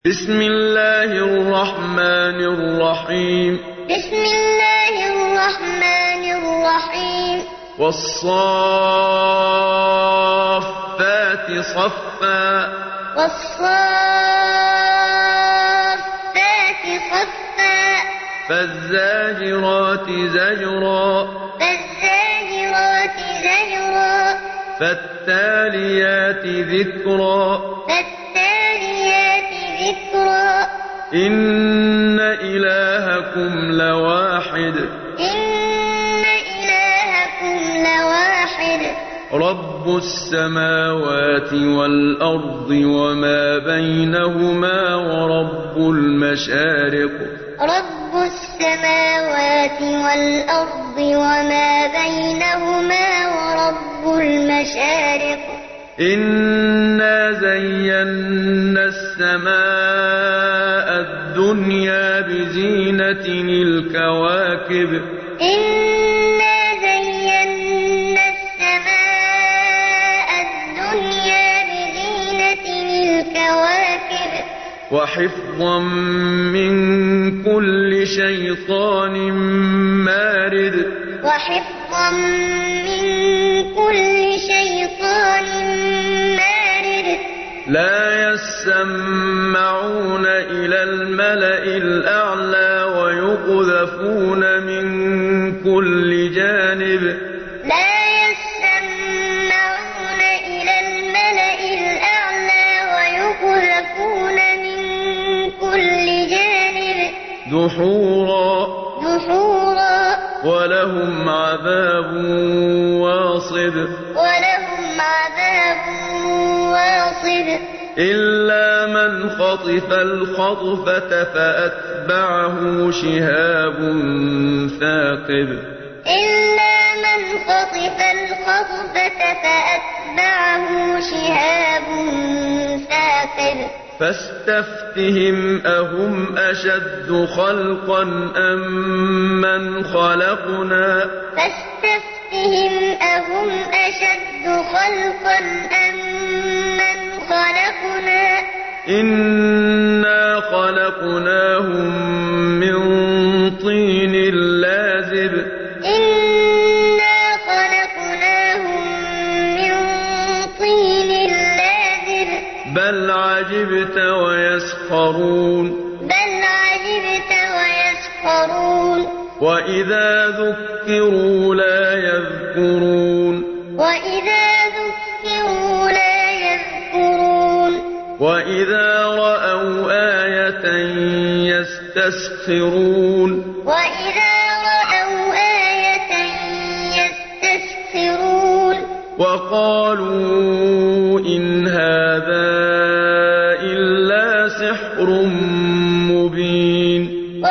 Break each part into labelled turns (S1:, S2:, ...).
S1: بسم الله الرحمن الرحيم
S2: بسم الله الرحمن الرحيم
S1: والصافات صفا
S2: والصافات صفا
S1: فالزاجرات زجرا
S2: فالزاجرات زجرا
S1: فالتاليات ذكرا
S2: فالتاليات ذكرا
S1: إن إلهكم لواحد
S2: إن إلهكم لواحد
S1: رب السماوات والأرض وما بينهما ورب المشارق
S2: رب السماوات والأرض وما بينهما ورب المشارق
S1: إنا زينا السماء الدنيا بزينة الكواكب
S2: إنا زينا السماء الدنيا بزينة الكواكب
S1: وحفظا من كل شيطان مارد
S2: وحفظا من كل شيطان مارد
S1: لا يسمعون إلى الملأ الأعلى ويقذفون من كل جانب
S2: لا يسمعون إلى الملأ الأعلى ويقذفون من كل جانب
S1: دحورا ولهم عذاب واصب إلا من خطف الخطفة فأتبعه شهاب ثاقب
S2: إلا من خطف الخطفة فأتبعه شهاب ثاقب
S1: فاستفتهم أهم أشد خلقا أم من خلقنا
S2: فاستفتهم أهم أشد خلقا أم من خلقنا
S1: إنا خلقناهم من طين لازب
S2: إنا خلقناهم من طين لازب
S1: بل عجبت ويسخرون وإذا ذكروا لا يذكرون وإذا رأوا آية يستسخرون وقالوا إن هذا إلا سحر مبين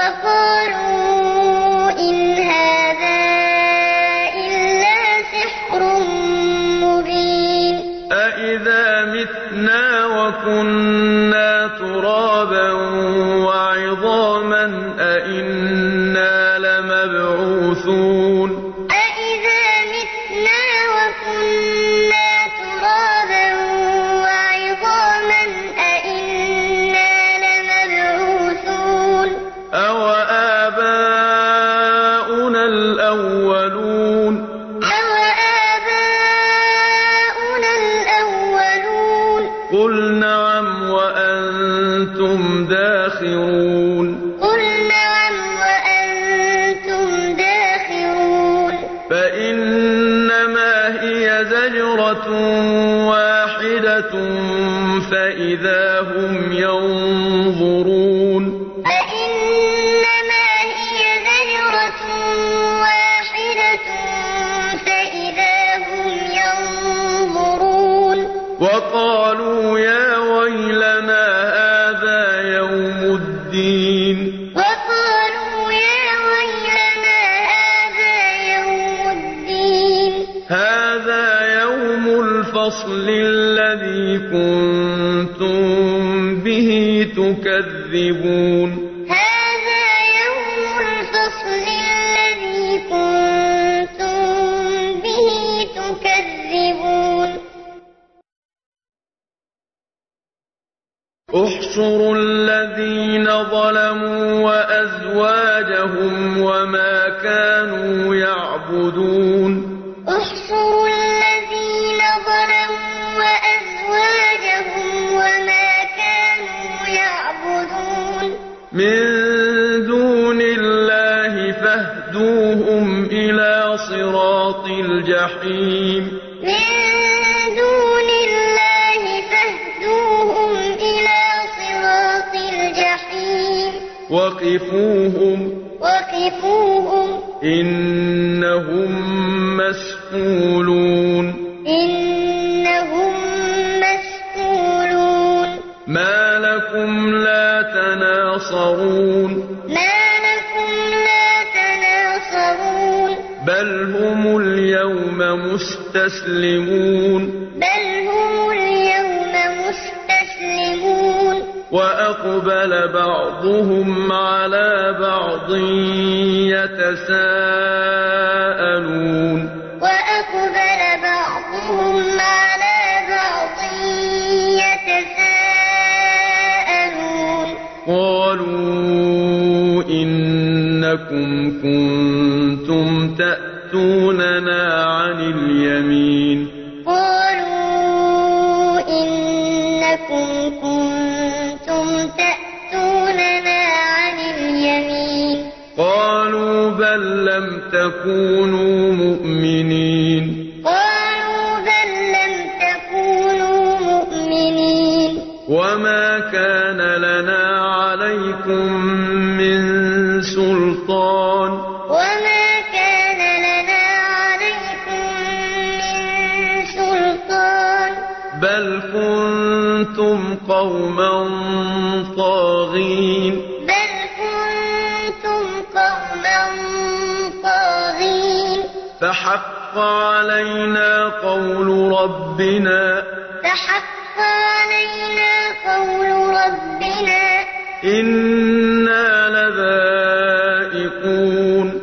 S1: أإذا متنا وكنا ترابا وعظاما أإنا لمبعوثون أو آباؤنا الأولون قل نعم وأنتم داخرون فإنما هي زجرة واحدة فإذا هم ينظرون وقالوا يا ويلنا هذا يوم الدين هذا يوم الفصل الذي كنتم به تكذبون احشروا الذين ظلموا وأزواجهم وما كانوا يعبدون
S2: احشروا الذين ظلموا وأزواجهم وما كانوا يعبدون
S1: من دون الله فاهدوهم إلى صراط الجحيم
S2: من دون الله فاهدوهم إلى صراط الجحيم وقفوهم
S1: إنهم مسئولون ما لكم لا تناصرون بل هم اليوم مستسلمون وأقبل بعضهم على بعض يتساءلون قالوا إنكم كنتم تأتوننا عن اليمين قالوا بل لم تكونوا مؤمنين وما كان لنا عليكم من سلطان بل كنتم قوما طاغين فحق علينا قول ربنا إنا لذائقون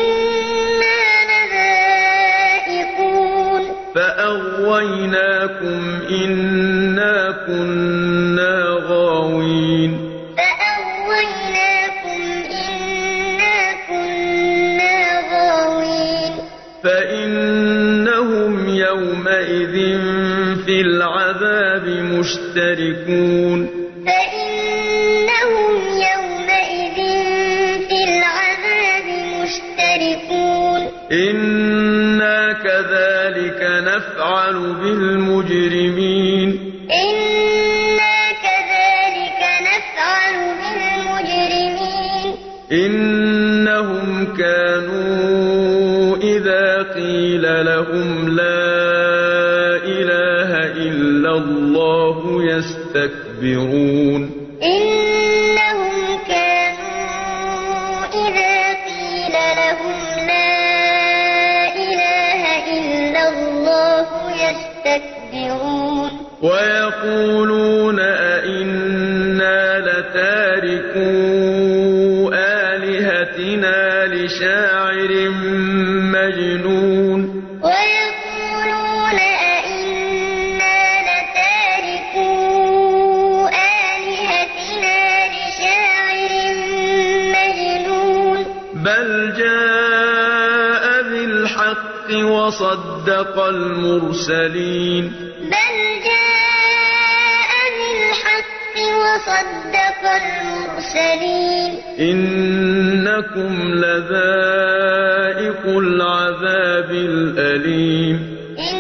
S1: فأغويناكم إنا كنا غاوين فإنهم يومئذ في العذاب مشتركون إنا كذلك نفعل بالمجرمين إنهم كانوا إذا قيل لهم لا إله إلا الله يستكبرون ويقولون أئنا لتاركو آلهتنا لشاعر مجنون بل جاء بالحق وصدق المرسلين إنكم لذائق العذاب الأليم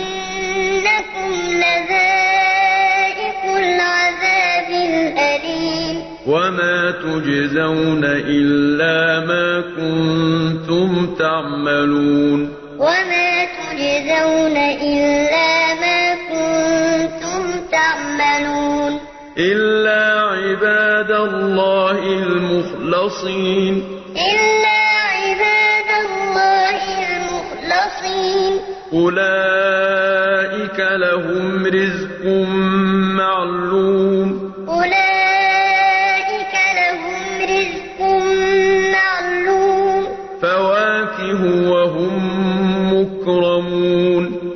S1: وما تجزون إلا ما كنتم تعملون إلا عباد الله المخلصين أولئك لهم رزق معلوم فواكه وهم مكرمون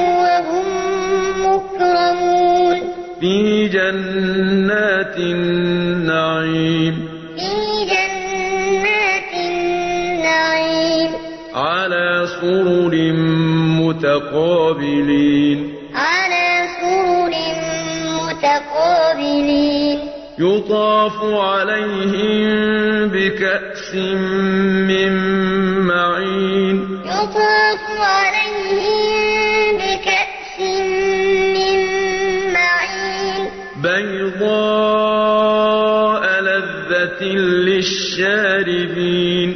S1: في جنات النعيم النعيم
S2: في جنات النعيم
S1: على سرر متقابلين
S2: على سرر متقابلين
S1: يطاف عليهم بكأس من معين
S2: يطاف عليهم بكأس من معين
S1: بيضاء لذة للشاربين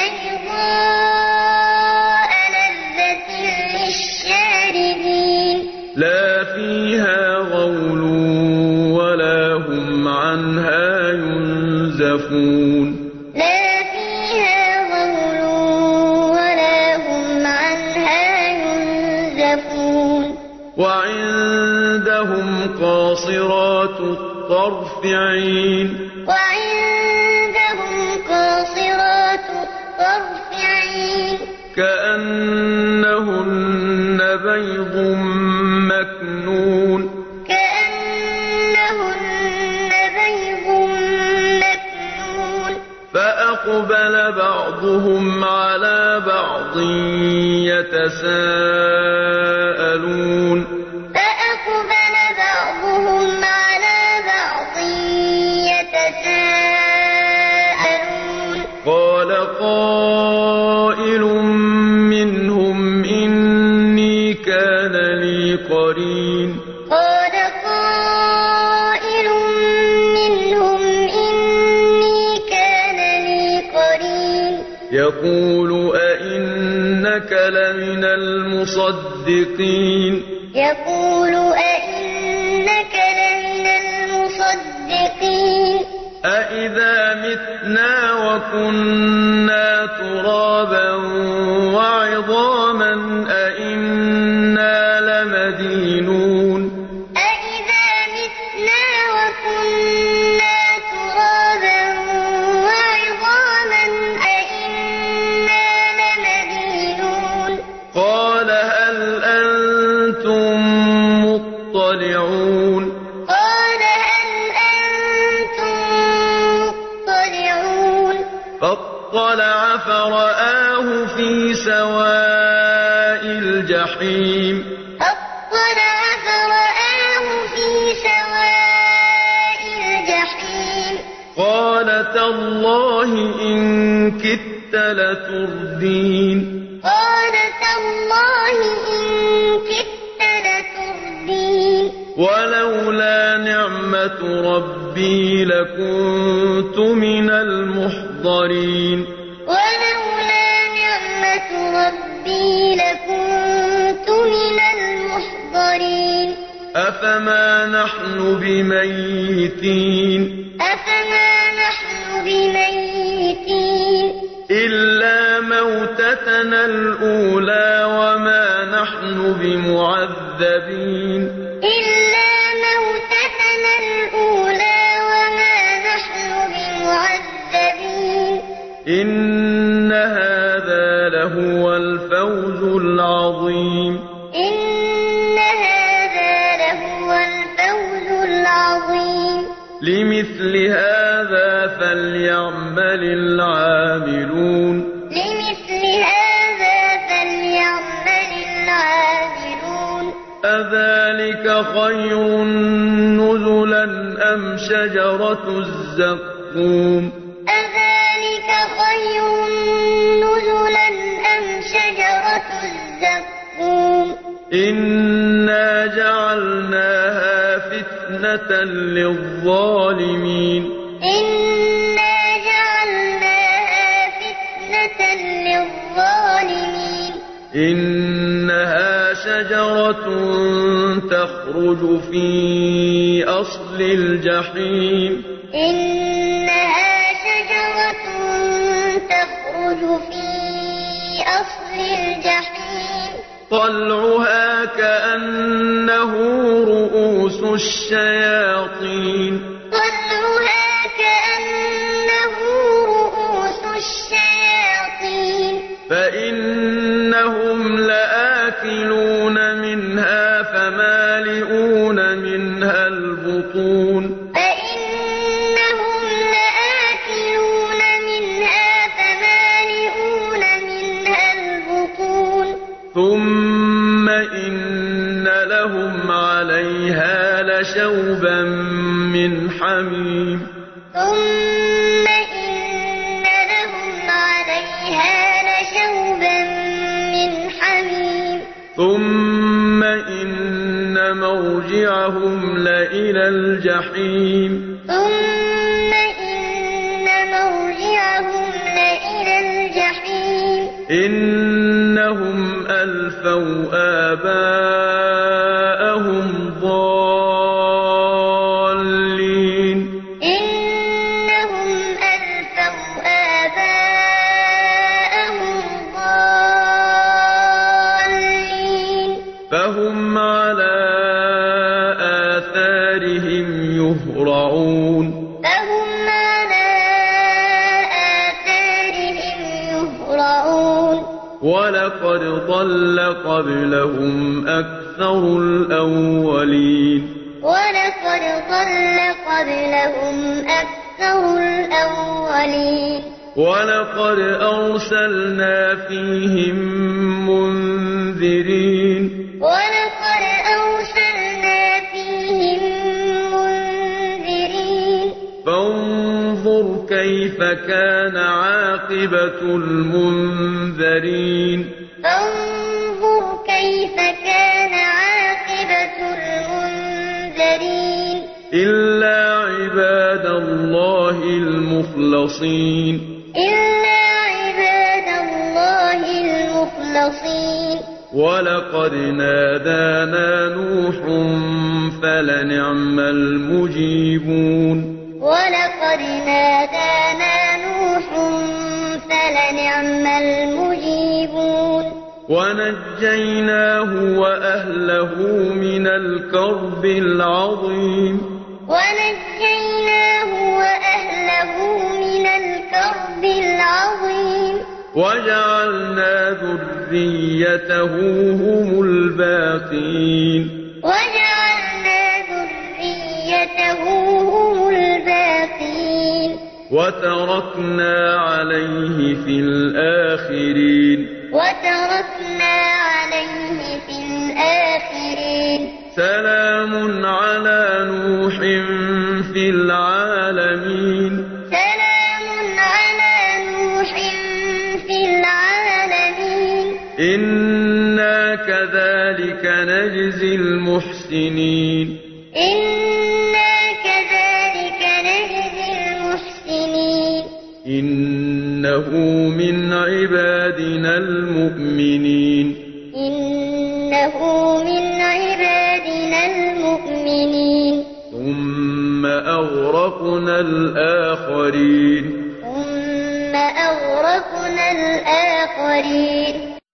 S2: بيضاء لذة للشاربين
S1: لا فيها غول ولا هم عنها ينزفون
S2: لا فيها غول ولا هم عنها ينزفون
S1: وعندهم قاصرات الطرف عين
S2: وعندهم قاصرات الطرف عين
S1: كأنهن بيض مكنون
S2: كأنهن بيض مكنون
S1: فأقبل بعضهم على بعض يتساءلون
S2: فأقبل بعضهم على بعض يتساءلون
S1: قال قائل منهم إني كان لي قرين
S2: قال قائل منهم إني كان لي قرين
S1: يقول أئنك لمن المصدقين
S2: يقول أئنك لمن المصدقين
S1: أإذا متنا وكنا ترابا وعظاما أإنا لمدينون
S2: أئذا متنا وكنا ترابا وعظاما أئنا لمدينون
S1: قال هل أنتم مطلعون
S2: قال هل أنتم مطلعون
S1: فاطلع فرآه في سواء الجحيم
S2: فاطلع فرآه في سواء الجحيم
S1: قال تالله إن كدت لتردين
S2: قال تالله إن كدت لتردين
S1: ولولا نعمة ربي لكنت من المحضرين
S2: ولولا نعمة ربي لكنت من المحضرين
S1: أفما نحن بميتين
S2: أفما نحن بميتين
S1: إلا موتتنا الأولى وما نحن بمعذبين
S2: إلا موتتنا الأولى وما نحن بمعذبين
S1: إن هذا لهو الفوز العظيم
S2: إن هذا لهو الفوز العظيم
S1: لمثل هذا فليعمل العاملون
S2: لمثل هذا فليعمل العاملون
S1: أذلك خير نزلا أم شجرة الزقوم
S2: أذلك خير نزلا أم شجرة الزقوم
S1: إنا جعلناها فتنة للظالمين
S2: إنا جعلناها فتنة للظالمين
S1: إنها شجرة تخرج في أصل الجحيم
S2: إنها شجرة تخرج في أصل الجحيم
S1: طلعها كأنه رؤوس الشياطين
S2: طلعها كأنه رؤوس الشياطين
S1: فإنهم لآكلون منها فمالئون منها البطون
S2: فإنهم
S1: حميم
S2: ثم إن لهم عليها لشوبا من حميم
S1: ثم إن مرجعهم لإلى الجحيم
S2: ثم إن مرجعهم لإلى الجحيم
S1: إنهم ألفوا آباءهم ضالين
S2: إنهم ألفوا آباءهم ضالين
S1: فهم على آثارهم يهرعون
S2: فهم على آثارهم يهرعون
S1: ولقد ضل قبلهم أكثر الأولين
S2: ولقد ضل قبلهم أكثر الأولين
S1: ولقد أرسلنا فيهم منذرين
S2: ولقد أرسلنا فيهم منذرين
S1: فانظر كيف كان عاقبة المنذرين
S2: فانظر كيف كان عاقبة المنذرين
S1: إلا عباد الله المخلصين
S2: إلا عباد الله المخلصين
S1: ولقد نادانا نوح فلنعم المجيبون
S2: ولقد نادانا نوح فلنعم المجيبون
S1: ونجيناه وأهله من الكرب العظيم
S2: ونجيناه وأهله من الكرب العظيم
S1: وجعلنا ذريته هم الباقين
S2: وجعلنا ذريته هم الباقين
S1: وتركنا عليه في الآخرين
S2: وتركنا عليه في الآخرين
S1: سلام على نوح في العالمين
S2: سلام على نوح في العالمين
S1: إنا كذلك نجزي المحسنين
S2: إنا كذلك نجزي المحسنين
S1: إنه من عبادنا المؤمنين
S2: إنه من عبادنا المؤمنين
S1: ثم أغرقنا الآخرين
S2: ثم أغرقنا الآخرين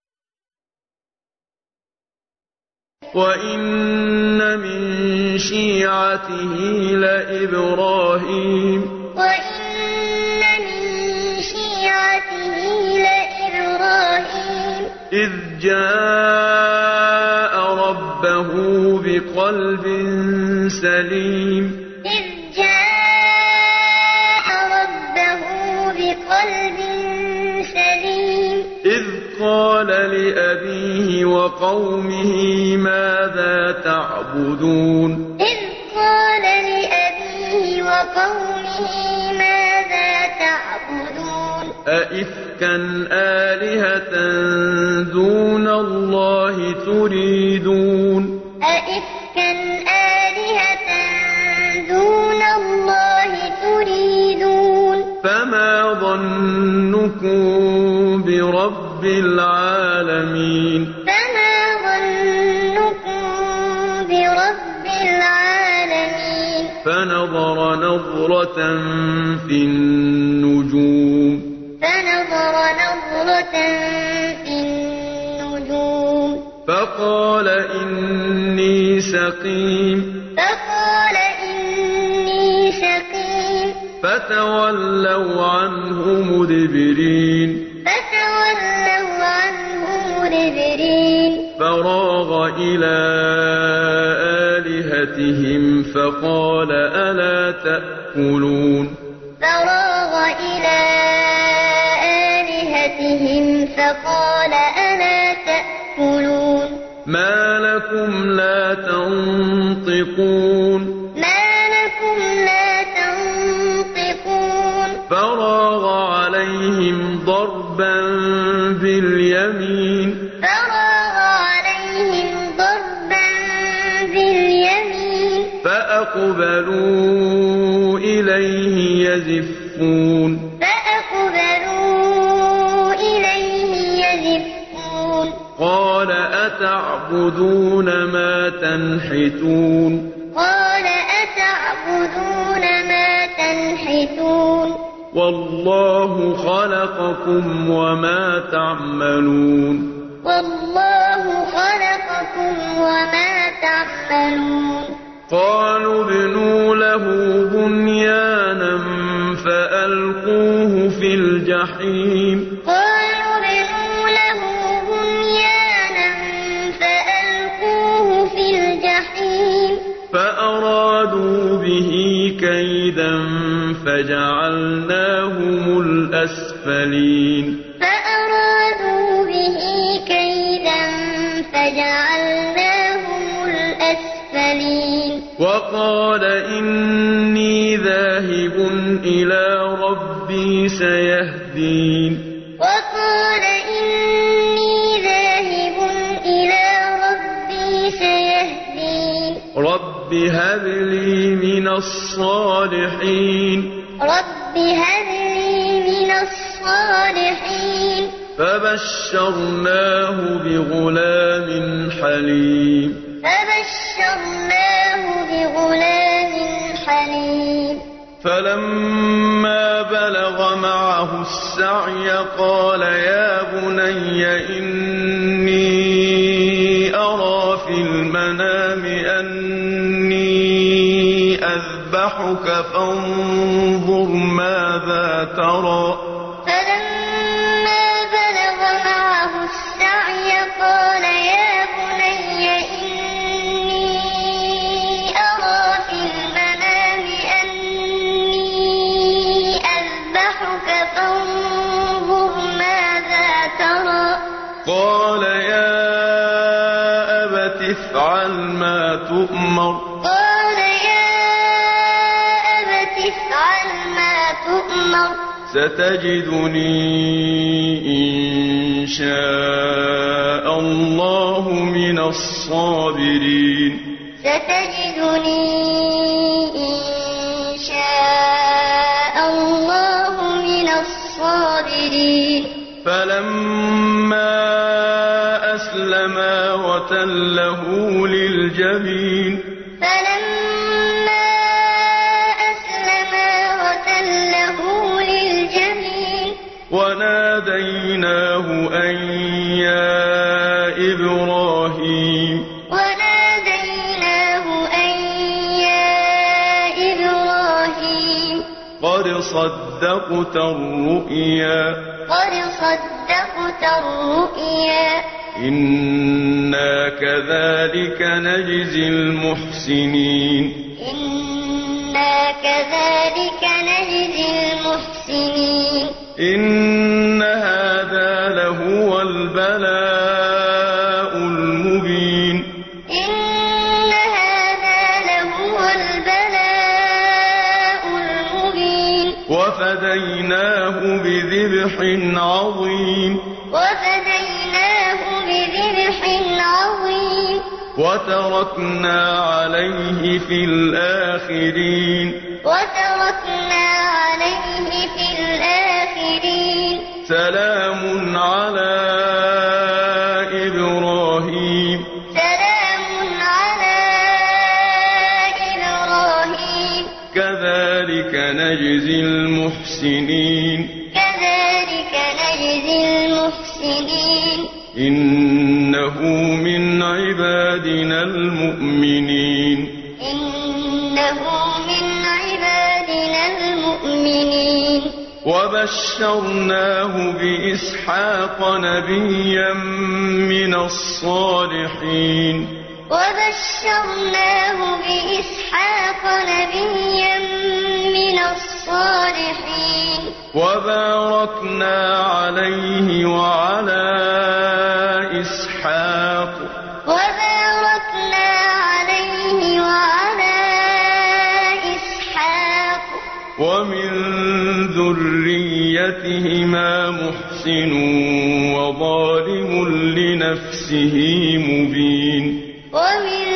S1: وإن من شيعته لإبراهيم
S2: وإن من شيعته لإبراهيم
S1: إذ جاء ربه بقلب سليم
S2: إذ جاء ربه بقلب سليم
S1: إذ قال لأبيه وقومه ماذا تعبدون
S2: إذ قال لأبيه وقومه ماذا تعبدون
S1: أئفكا آلهة دون الله تريدون
S2: أئفكا آلهة دون الله تريدون
S1: فما ظنكم برب العالمين
S2: فما ظنكم برب العالمين
S1: فنظر نظرة في النجوم
S2: فنظر نظرة في النجوم
S1: فقال إني سقيم
S2: فقال إني سقيم
S1: فتولوا عنه مدبرين
S2: فتولوا عنه مدبرين
S1: فراغ إلى آلهتهم فقال ألا تأكلون
S2: فراغ إلى آلهتهم فقال ألا تأكلون
S1: ما لكم لا تنطقون
S2: ما لكم لا تنطقون
S1: فراغ عليهم ضربا باليمين فأقبلوا إليه يزفون قال أتعبدون ما تنحتون والله خلقكم وما تعملون قالوا ابنوا له بنيانا فألقوه في الجحيم فأرادوا به كيدا فجعلناهم الأسفلين وقال إني ذاهب إلى ربي سيهدين رب هب لي من الصالحين فبشرناه بغلام حليم فلما بلغ معه السعي قال يا بني إني أرى في المنام أني أذبحك فانظر ماذا ترى قال يا أبت افعل ما تؤمر ستجدني إن شاء الله من الصابرين فلما أسلما وتله للجبين وناديناه أن يا إبراهيم قد صدقت الرؤيا إنا كذلك نجزي المحسنين إن هذا لهو البلاء المبين وفديناه بذبح عظيم وتركنا عليه في الآخرين سلام على إبراهيم كذلك نجزي المحسنين إنه من عبادنا المؤمنين وبشرناه بإسحاق نبيا من الصالحين وباركنا عليه وعلى إسحاق ومن ذريتهما محسن وظالم لنفسه مبين
S2: ومن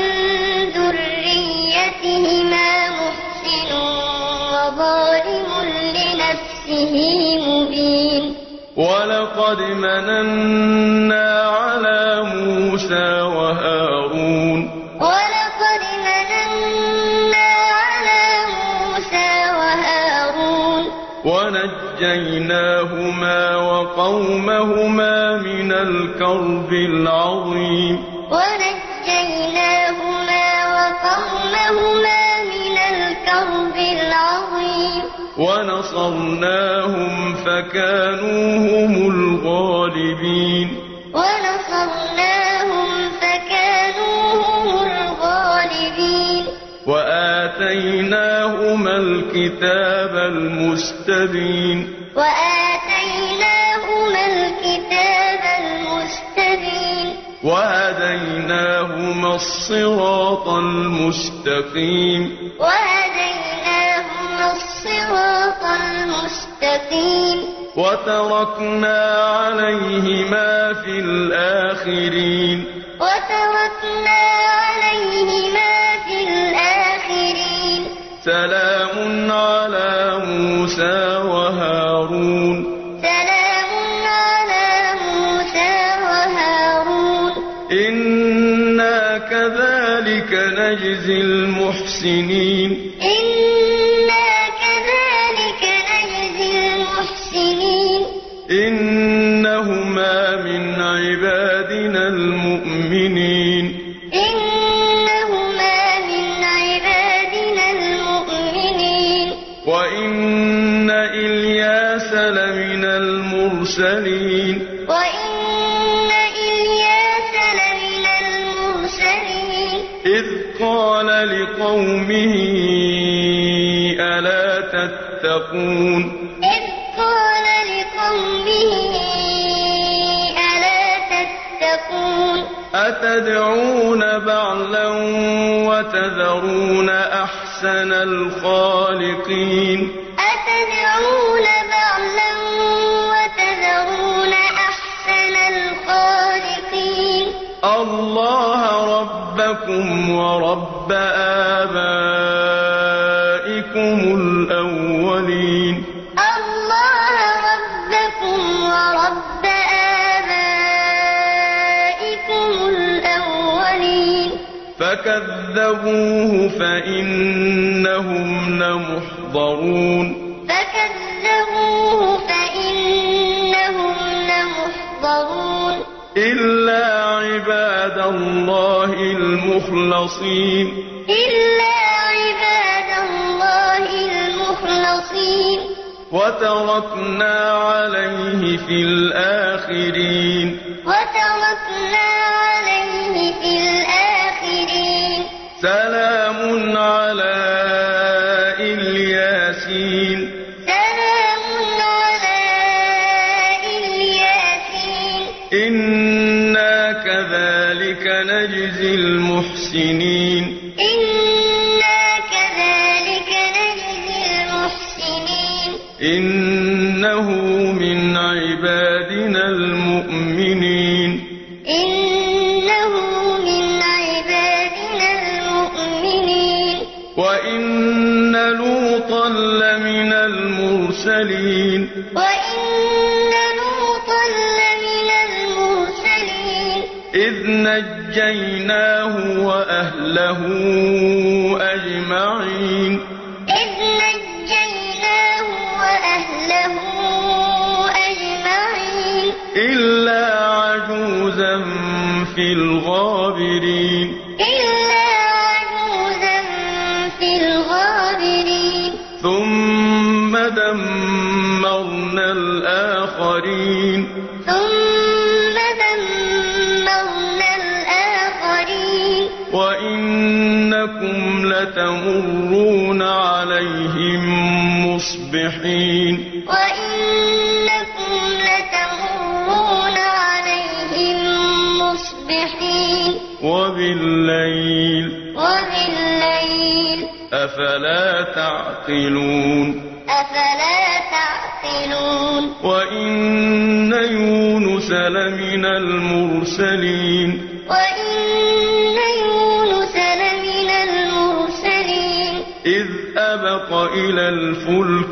S2: ذريتهما محسن وظالم لنفسه مبين
S1: ولقد مننا على موسى وهارون
S2: ولقد مننا على موسى وهارون
S1: ونجيناهما وقومهما من الكرب العظيم
S2: ونجيناهما وقومهما من الكرب العظيم
S1: ونصرناهم فكانوا هم الغالبين
S2: ونصرناهم فكانوا هم الغالبين
S1: وآتيناهما الكتاب المستبين
S2: وآتيناهما الكتاب المستبين
S1: وهديناهما الصراط المستقيم
S2: وهديناهما الصراط المستقيم
S1: وتركنا عليهما في الآخرين
S2: وتركنا عليهما في الآخرين
S1: سلام على موسى وهارون
S2: سلام على موسى وهارون
S1: إنا كذلك نجزي المحسنين
S2: إنا كذلك نجزي المحسنين
S1: إنهما من عبادنا المؤمنين
S2: إنهما من عبادنا المؤمنين
S1: وإن إلياس لمن المرسلين
S2: وإن إلياس لمن المرسلين
S1: إذ قال لقومه ألا تتقون
S2: إذ قال لقومه ألا تتقون
S1: أتدعون بعلا وتذرون أحسن الخالقين
S2: أتدعون بعلا وتذرون أحسن الخالقين
S1: الله ربكم ورب آبائكم الأولين
S2: الله ربكم ورب آبائكم الأولين
S1: فكذبوه فإنهم لمحضرون
S2: فكذبوه فإنهم لمحضرون
S1: إلا عباد الله المخلصين
S2: إلا عباد الله المخلصين
S1: وتركنا عليه في الآخرين
S2: وتركنا عليه في الآخرين
S1: سلام على الياسين
S2: سلام على الياسين
S1: إنا كذلك نجزي المحسنين
S2: إنا كذلك نجزي المحسنين
S1: إنه من عبادنا المؤمنين
S2: إنه من عبادنا المؤمنين
S1: وإن لوطا لمن المرسلين
S2: وإن لوطا لمن المرسلين
S1: إذ نجيناه وأهله أجمعين
S2: إذ نجيناه وأهله أجمعين
S1: إلا عجوزا في الغابرين
S2: إلا عجوزا في الغابرين
S1: ثم دمرنا الآخرين
S2: ثم دمرنا الآخرين
S1: وإنكم لتمرون عليهم مصبحين
S2: وإنكم لتمرون عليهم مصبحين
S1: وبالليل
S2: وبالليل
S1: أفلا تعقلون
S2: أفلا تعقلون
S1: وإن يونس لمن المرسلين إذ أبق إلى الفلك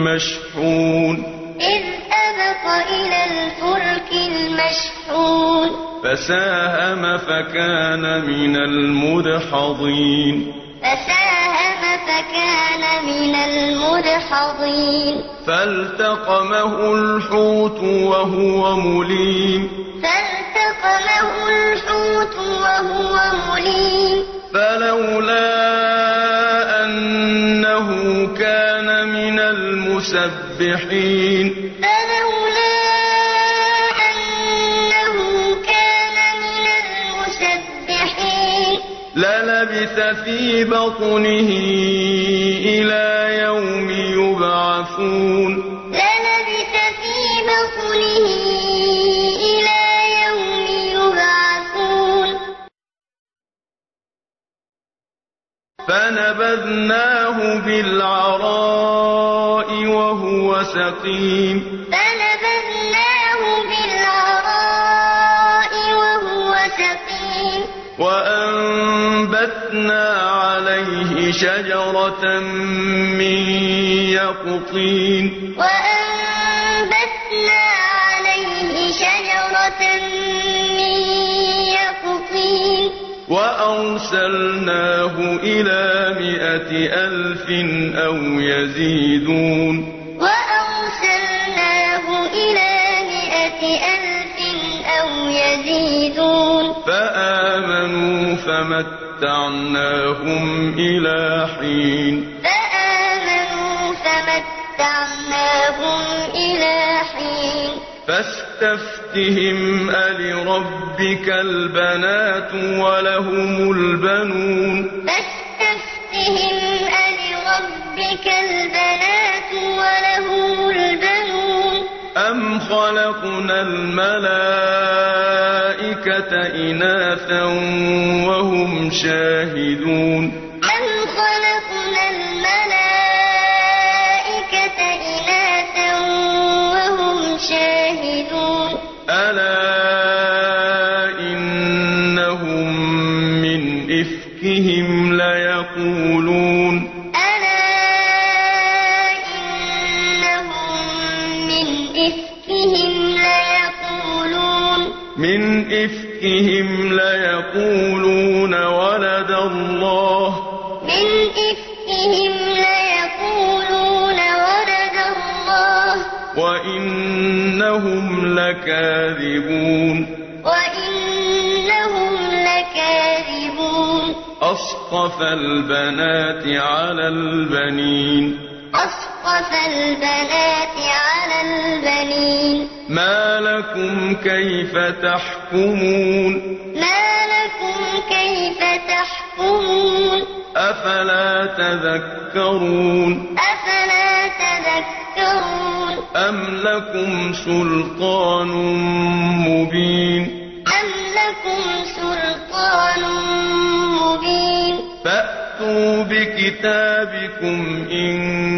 S1: المشحون فساهم فكان من المدحضين فالتقمه الحوت وهو مليم فلولا أنه كان من المسبحين للبث في بطنه إلى يوم يبعثون فنبذناه بالعراء وهو سقيم وأنبتنا عليه شجرة من يقطين وأرسلناه إلى 100,000 أو يزيدون فآمنوا فمتعناهم إلى حين فاستفتهم ألربك البنات ولهم البنون أم خلقنا الملائكة إناثا وهم شاهدون ألا إنهم من إفكهم ليقولون ولد الله وإنهم لكاذبون أصطفى البنات على البنين ما لكم كيف تحكمون أفلا تذكرون أم لكم سلطان مبين فأتوا بكتابكم إن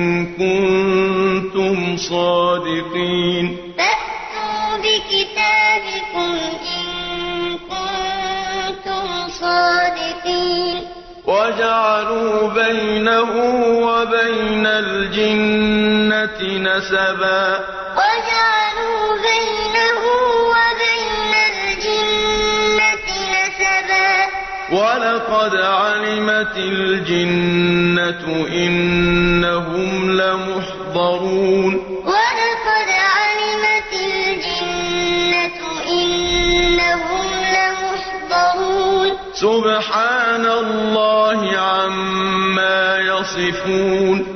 S1: كنتم صادقين وجعلوا بينه وبين الجنة نسبا ولقد علمت الجنة إنهم لمحضرون سبحان الله عما يصفون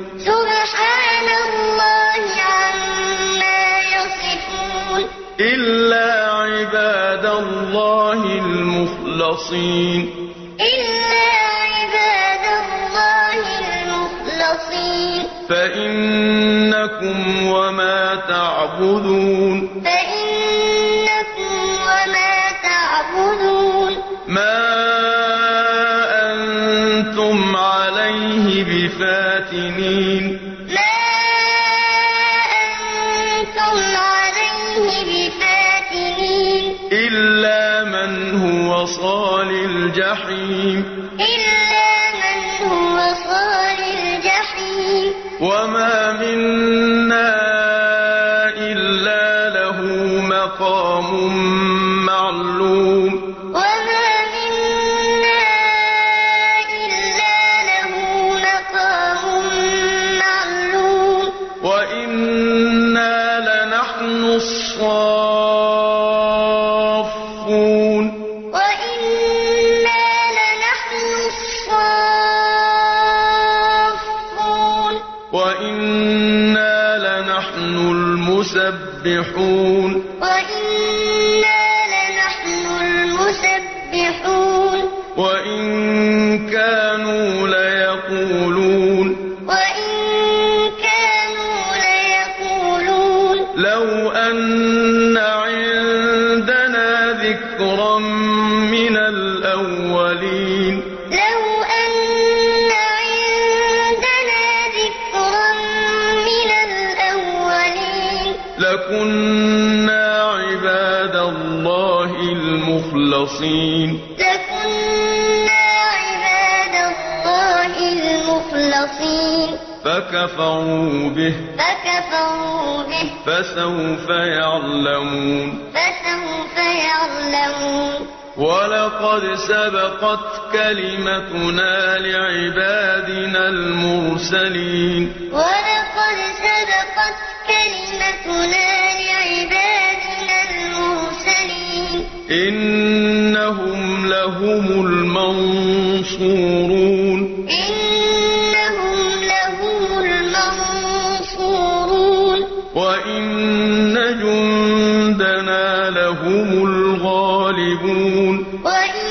S1: إلا عباد الله المخلصين فإنكم وما تعبدون ما أنتم عليه بفاتنين الجحيم
S2: إلا من هو صال الجحيم
S1: وما منا إلا له مقام معلوم
S2: وما منا إلا له مقام معلوم
S1: وإنا لنحن الصافون
S2: وإنا لنحن الصافون
S1: وإنا لنحن المسبحون
S2: وإنا لنحن المسبحون
S1: وإن كانوا ليقولون
S2: وإن كانوا ليقولون
S1: لو أن عندنا ذكرا من الأولين
S2: لو أن عندنا ذكرا من الأولين
S1: لكنا عباد الله المخلصين
S2: لكنا عباد الله المخلصين
S1: فكفروا به فسوف يعلمون
S2: فسوف يعلمون
S1: ولقد سبقت كلمتنا لعبادنا المرسلين
S2: ولقد سبقت كلمتنا لعبادنا المرسلين
S1: إنهم لهم المنصورون
S2: إنهم لهم المنصورون
S1: وإن جندنا لهم الغالبون
S2: وإن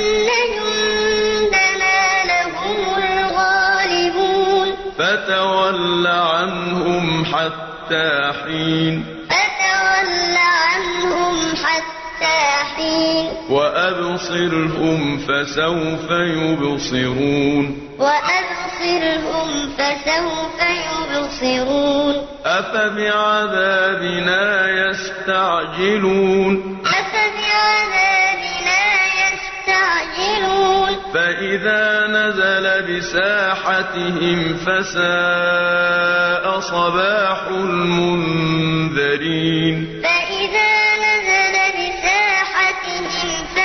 S2: جندنا لهم الغالبون
S1: فتول عنهم حتى حين
S2: فتول عنهم حتى حين
S1: وأبصرهم فسوف يبصرون
S2: وأبصرهم فسوف يبصرون
S1: أفبعذابنا يستعجلون
S2: أفبعذابنا يستعجلون
S1: فإذا نزل بساحتهم فساء صباح المنذرين
S2: فإذا نزل بساحتهم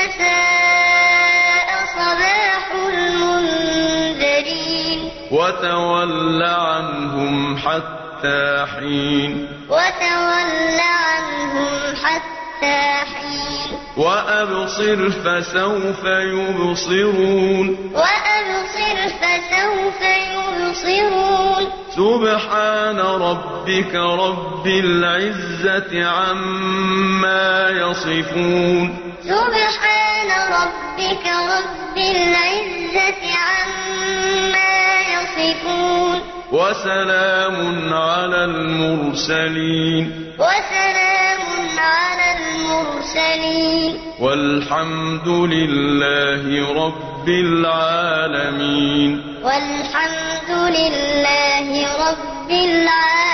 S2: فساء صباح المنذرين
S1: وتول عنهم حتى حين
S2: وتول عنهم حتى حين
S1: وأبصر فسوف يبصرون
S2: وأبصر فسوف يبصرون
S1: سبحان ربك رب العزة عما يصفون
S2: سبحان ربك رب العزة عما يصفون
S1: وسلام على المرسلين
S2: وسلام على المرسلين
S1: والحمد لله رب العالمين
S2: والحمد لله رب العالمين